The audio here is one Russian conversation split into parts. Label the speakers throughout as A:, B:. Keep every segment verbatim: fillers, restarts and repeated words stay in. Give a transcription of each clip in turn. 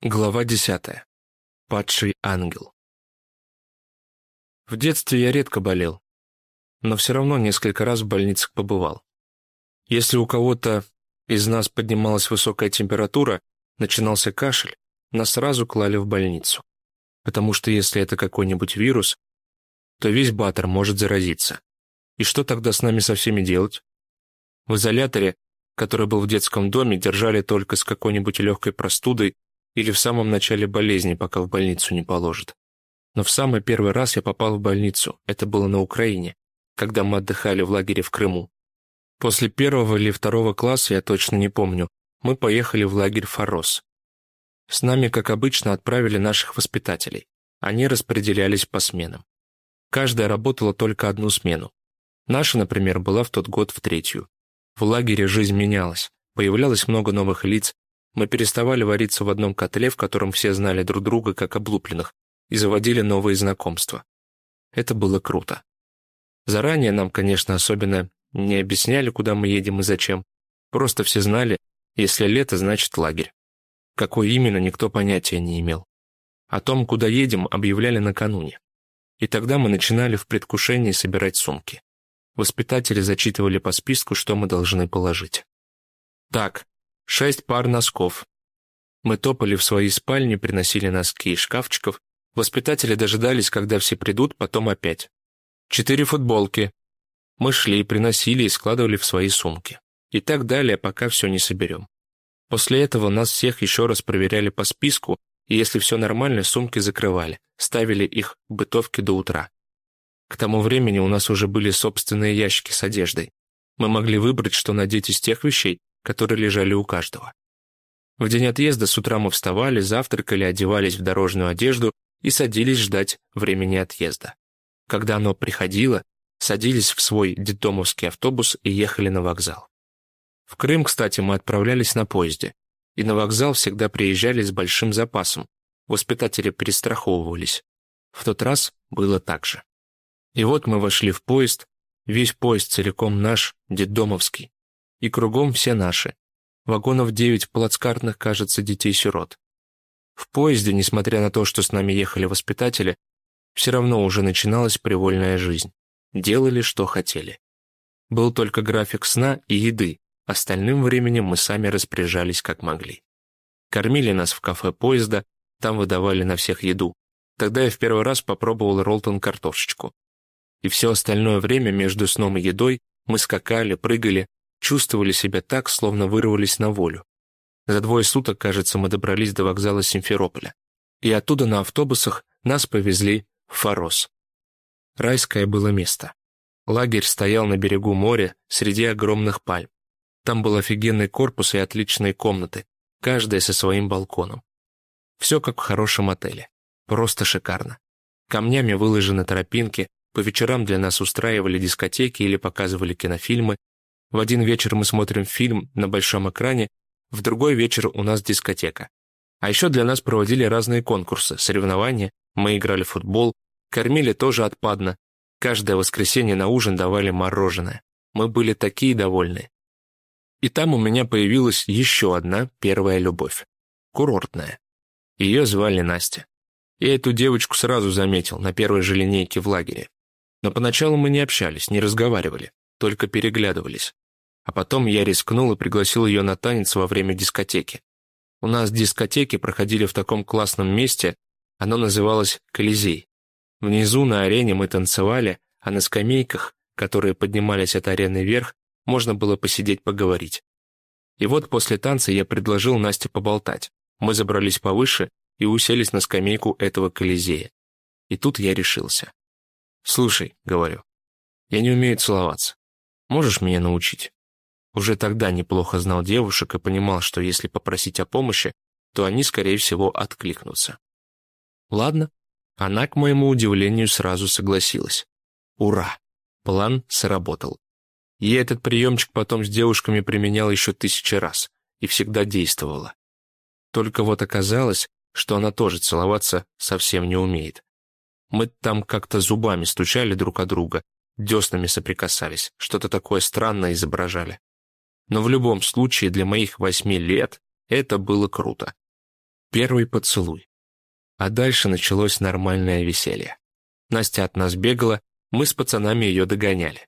A: Глава десятая. Падший ангел. В детстве я редко болел, но все равно несколько раз в больницах побывал. Если у кого-то из нас поднималась высокая температура, начинался кашель, нас сразу клали в больницу. Потому что если это какой-нибудь вирус, то весь Батор может заразиться. И что тогда с нами со всеми делать? В изоляторе, который был в детском доме, держали только с какой-нибудь легкой простудой или в самом начале болезни, пока в больницу не положат. Но в самый первый раз я попал в больницу, это было на Украине, когда мы отдыхали в лагере в Крыму. После первого или второго класса, я точно не помню, мы поехали в лагерь Форос. С нами, как обычно, отправили наших воспитателей. Они распределялись по сменам. Каждая работала только одну смену. Наша, например, была в тот год в третью. В лагере жизнь менялась, появлялось много новых лиц, мы переставали вариться в одном котле, в котором все знали друг друга как облупленных, и заводили новые знакомства. Это было круто. Заранее нам, конечно, особенно не объясняли, куда мы едем и зачем. Просто все знали, если лето, значит лагерь. Какой именно, никто понятия не имел. О том, куда едем, объявляли накануне. И тогда мы начинали в предвкушении собирать сумки. Воспитатели зачитывали по списку, что мы должны положить. Так, шесть пар носков. Мы топали в свои спальни, приносили носки из шкафчиков. Воспитатели дожидались, когда все придут, потом опять. Четыре футболки. Мы шли, приносили и складывали в свои сумки. И так далее, пока все не соберем. После этого нас всех еще раз проверяли по списку, и если все нормально, сумки закрывали, ставили их в бытовке до утра. К тому времени у нас уже были собственные ящики с одеждой. Мы могли выбрать, что надеть из тех вещей, которые лежали у каждого. В день отъезда с утра мы вставали, завтракали, одевались в дорожную одежду и садились ждать времени отъезда. Когда оно приходило, садились в свой детдомовский автобус и ехали на вокзал. В Крым, кстати, мы отправлялись на поезде, и на вокзал всегда приезжали с большим запасом, воспитатели перестраховывались. В тот раз было так же. И вот мы вошли в поезд, весь поезд целиком наш, детдомовский. И кругом все наши. Вагонов девять плацкартных, кажется, детей-сирот. В поезде, несмотря на то, что с нами ехали воспитатели, все равно уже начиналась привольная жизнь. Делали, что хотели. Был только график сна и еды, остальным временем мы сами распоряжались, как могли. Кормили нас в кафе поезда, там выдавали на всех еду. Тогда я в первый раз попробовал роллтон-картошечку. И все остальное время между сном и едой мы скакали, прыгали, чувствовали себя так, словно вырвались на волю. За двое суток, кажется, мы добрались до вокзала Симферополя. И оттуда на автобусах нас повезли в Форос. Райское было место. Лагерь стоял на берегу моря, среди огромных пальм. Там был офигенный корпус и отличные комнаты, каждая со своим балконом. Все как в хорошем отеле. Просто шикарно. Камнями выложены тропинки, по вечерам для нас устраивали дискотеки или показывали кинофильмы. В один вечер мы смотрим фильм на большом экране, в другой вечер у нас дискотека. А еще для нас проводили разные конкурсы, соревнования, мы играли в футбол, кормили тоже отпадно. Каждое воскресенье на ужин давали мороженое. Мы были такие довольные. И там у меня появилась еще одна первая любовь. Курортная. Ее звали Настя. Я эту девочку сразу заметил на первой же линейке в лагере. Но поначалу мы не общались, не разговаривали, только переглядывались. А потом я рискнул и пригласил ее на танец во время дискотеки. У нас дискотеки проходили в таком классном месте, оно называлось Колизей. Внизу на арене мы танцевали, а на скамейках, которые поднимались от арены вверх, можно было посидеть поговорить. И вот после танца я предложил Насте поболтать. Мы забрались повыше и уселись на скамейку этого Колизея. И тут я решился. «Слушай», — говорю, — «я не умею целоваться. Можешь меня научить?» Уже тогда неплохо знал девушек и понимал, что если попросить о помощи, то они, скорее всего, откликнутся. Ладно, она, к моему удивлению, сразу согласилась. Ура! План сработал. Я этот приемчик потом с девушками применял еще тысячи раз, и всегда действовало. Только вот оказалось, что она тоже целоваться совсем не умеет. Мы там как-то зубами стучали друг о друга, деснами соприкасались, что-то такое странное изображали. Но в любом случае для моих восьми лет это было круто. Первый поцелуй. А дальше началось нормальное веселье. Настя от нас бегала, мы с пацанами ее догоняли.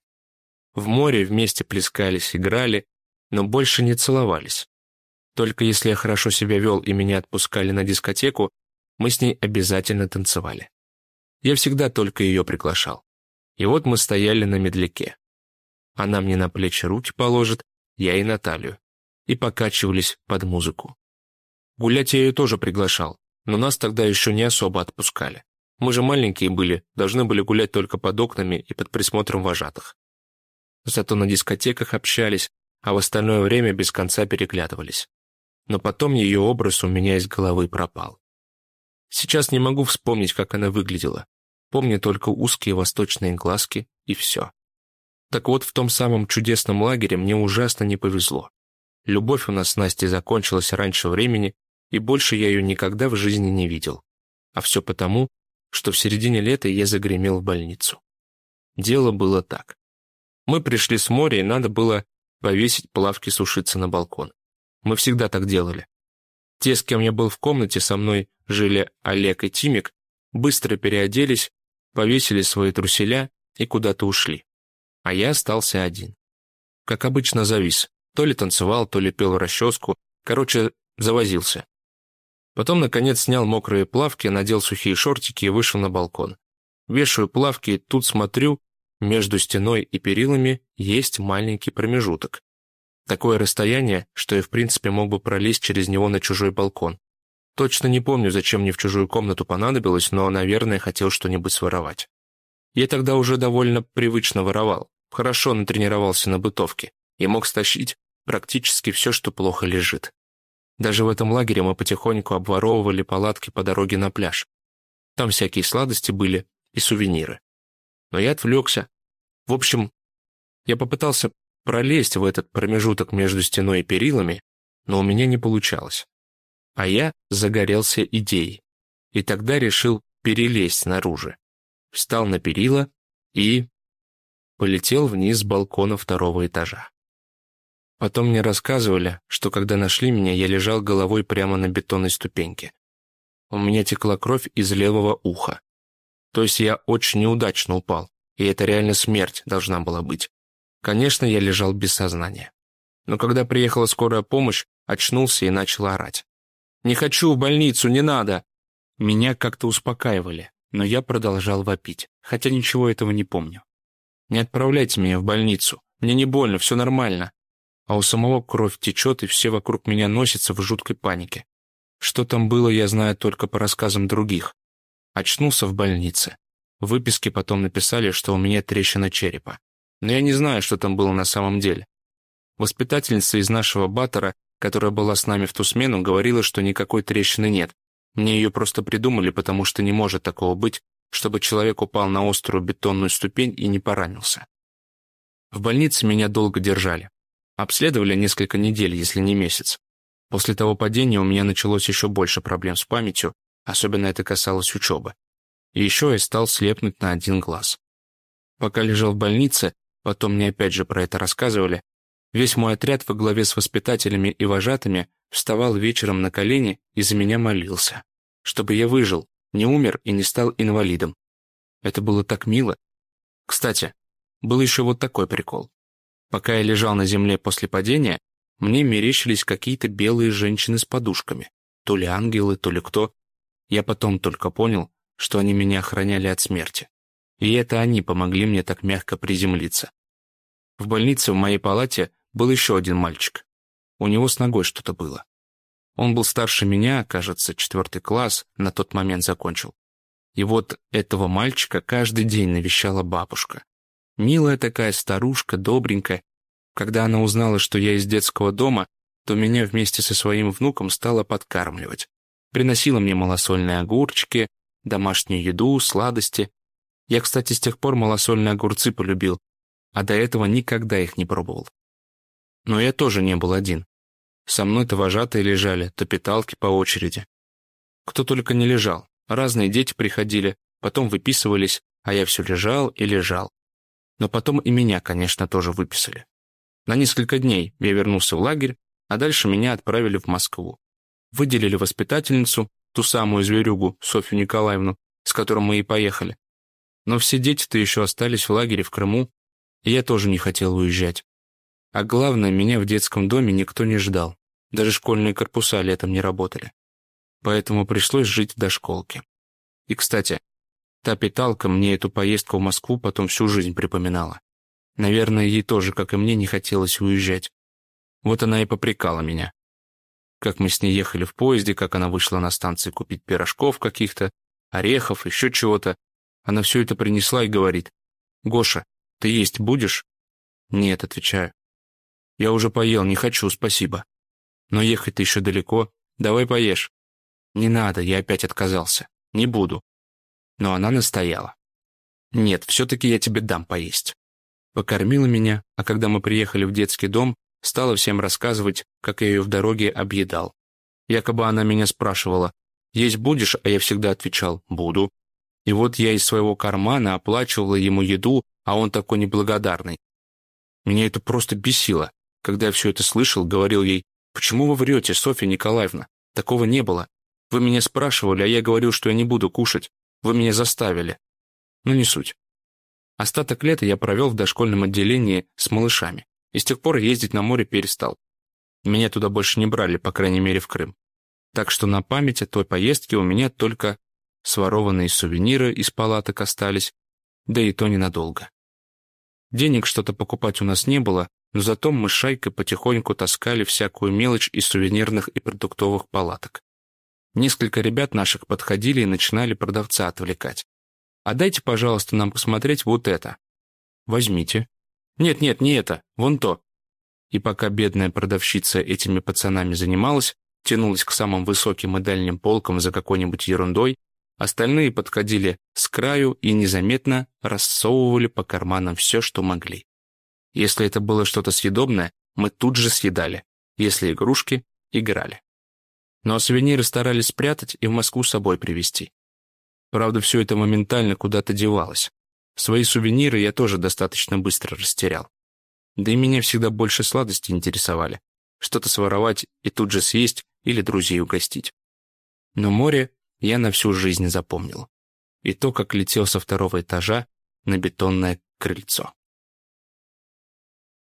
A: В море вместе плескались, играли, но больше не целовались. Только если я хорошо себя вел и меня отпускали на дискотеку, мы с ней обязательно танцевали. Я всегда только ее приглашал. И вот мы стояли на медляке. Она мне на плечи руки положит, я ей на талию. И покачивались под музыку. Гулять я ее тоже приглашал, но нас тогда еще не особо отпускали. Мы же маленькие были, должны были гулять только под окнами и под присмотром вожатых. Зато на дискотеках общались, а в остальное время без конца переглядывались. Но потом ее образ у меня из головы пропал. Сейчас не могу вспомнить, как она выглядела. Помню только узкие восточные глазки и все. Так вот, в том самом чудесном лагере мне ужасно не повезло. Любовь у нас с Настей закончилась раньше времени, и больше я ее никогда в жизни не видел. А все потому, что в середине лета я загремел в больницу. Дело было так. Мы пришли с моря, и надо было повесить плавки сушиться на балкон. Мы всегда так делали. Те, с кем я был в комнате, со мной жили Олег и Тимик, быстро переоделись, повесили свои труселя и куда-то ушли. А я остался один. Как обычно, завис. То ли танцевал, то ли пел в расческу. Короче, завозился. Потом, наконец, снял мокрые плавки, надел сухие шортики и вышел на балкон. Вешаю плавки, и тут смотрю, между стеной и перилами есть маленький промежуток. Такое расстояние, что я в принципе мог бы пролезть через него на чужой балкон. Точно не помню, зачем мне в чужую комнату понадобилось, но, наверное, хотел что-нибудь своровать. Я тогда уже довольно привычно воровал, хорошо натренировался на бытовке и мог стащить практически все, что плохо лежит. Даже в этом лагере мы потихоньку обворовывали палатки по дороге на пляж. Там всякие сладости были и сувениры. Но я отвлекся. В общем, я попытался пролезть в этот промежуток между стеной и перилами, но у меня не получалось. А я загорелся идеей. И тогда решил перелезть снаружи. Встал на перила и полетел вниз с балкона второго этажа. Потом мне рассказывали, что когда нашли меня, я лежал головой прямо на бетонной ступеньке. У меня текла кровь из левого уха. То есть я очень неудачно упал, и это реально смерть должна была быть. Конечно, я лежал без сознания. Но когда приехала скорая помощь, очнулся и начал орать. «Не хочу в больницу, не надо!» Меня как-то успокаивали, но я продолжал вопить, хотя ничего этого не помню. «Не отправляйте меня в больницу, мне не больно, все нормально». А у самого кровь течет, и все вокруг меня носятся в жуткой панике. Что там было, я знаю только по рассказам других. Очнулся в больнице. В выписке потом написали, что у меня трещина черепа. Но я не знаю, что там было на самом деле. Воспитательница из нашего баттера, которая была с нами в ту смену, говорила, что никакой трещины нет. Мне ее просто придумали, потому что не может такого быть, чтобы человек упал на острую бетонную ступень и не поранился. В больнице меня долго держали. Обследовали несколько недель, если не месяц. После того падения у меня началось еще больше проблем с памятью, особенно это касалось учебы. И еще я стал слепнуть на один глаз. Пока лежал в больнице, потом мне опять же про это рассказывали, весь мой отряд во главе с воспитателями и вожатыми вставал вечером на колени и за меня молился, чтобы я выжил, не умер и не стал инвалидом. Это было так мило. Кстати, был еще вот такой прикол. Пока я лежал на земле после падения, мне мерещились какие-то белые женщины с подушками. То ли ангелы, то ли кто. Я потом только понял, что они меня охраняли от смерти. И это они помогли мне так мягко приземлиться. В больнице в моей палате был еще один мальчик. У него с ногой что-то было. Он был старше меня, кажется, четвертый класс, на тот момент закончил. И вот этого мальчика каждый день навещала бабушка. Милая такая старушка, добренькая. Когда она узнала, что я из детского дома, то меня вместе со своим внуком стала подкармливать. Приносила мне малосольные огурчики, домашнюю еду, сладости. Я, кстати, с тех пор малосольные огурцы полюбил, а до этого никогда их не пробовал. Но я тоже не был один. Со мной то вожатые лежали, то питалки по очереди. Кто только не лежал. Разные дети приходили, потом выписывались, а я все лежал и лежал. Но потом и меня, конечно, тоже выписали. На несколько дней я вернулся в лагерь, а дальше меня отправили в Москву. Выделили воспитательницу, ту самую зверюгу, Софью Николаевну, с которой мы и поехали. Но все дети-то еще остались в лагере в Крыму, и я тоже не хотел уезжать. А главное, меня в детском доме никто не ждал. Даже школьные корпуса летом не работали. Поэтому пришлось жить в дошколке. И, кстати, та питалка мне эту поездку в Москву потом всю жизнь припоминала. Наверное, ей тоже, как и мне, не хотелось уезжать. Вот она и попрекала меня. Как мы с ней ехали в поезде, как она вышла на станции купить пирожков каких-то, орехов, еще чего-то. Она все это принесла и говорит: «Гоша, ты есть будешь?» «Нет», — отвечаю. «Я уже поел, не хочу, спасибо». «Но ехать-то еще далеко. Давай поешь». «Не надо», — я опять отказался. «Не буду». Но она настояла. «Нет, все-таки я тебе дам поесть». Покормила меня, а когда мы приехали в детский дом, стала всем рассказывать, как я ее в дороге объедал. Якобы она меня спрашивала: «Есть будешь?» А я всегда отвечал: «Буду». И вот я из своего кармана оплачивала ему еду, а он такой неблагодарный. Меня это просто бесило. Когда я все это слышал, говорил ей: «Почему вы врете, Софья Николаевна? Такого не было. Вы меня спрашивали, а я говорил, что я не буду кушать. Вы меня заставили». Ну, не суть. Остаток лета я провел в дошкольном отделении с малышами, и с тех пор ездить на море перестал. Меня туда больше не брали, по крайней мере, в Крым. Так что на память о той поездке у меня только сворованные сувениры из палаток остались, да и то ненадолго. Денег что-то покупать у нас не было, но зато мы с шайкой потихоньку таскали всякую мелочь из сувенирных и продуктовых палаток. Несколько ребят наших подходили и начинали продавца отвлекать. «А дайте, пожалуйста, нам посмотреть вот это». «Возьмите». «Нет-нет, не это, вон то». И пока бедная продавщица этими пацанами занималась, тянулась к самым высоким и дальним полкам за какой-нибудь ерундой, остальные подходили с краю и незаметно рассовывали по карманам все, что могли. Если это было что-то съедобное, мы тут же съедали. Если игрушки — играли. Но сувениры старались спрятать и в Москву с собой привезти. Правда, все это моментально куда-то девалось. Свои сувениры я тоже достаточно быстро растерял. Да и меня всегда больше сладости интересовали. Что-то своровать и тут же съесть или друзей угостить. Но море я на всю жизнь запомнил. И то, как летел со второго этажа на бетонное крыльцо.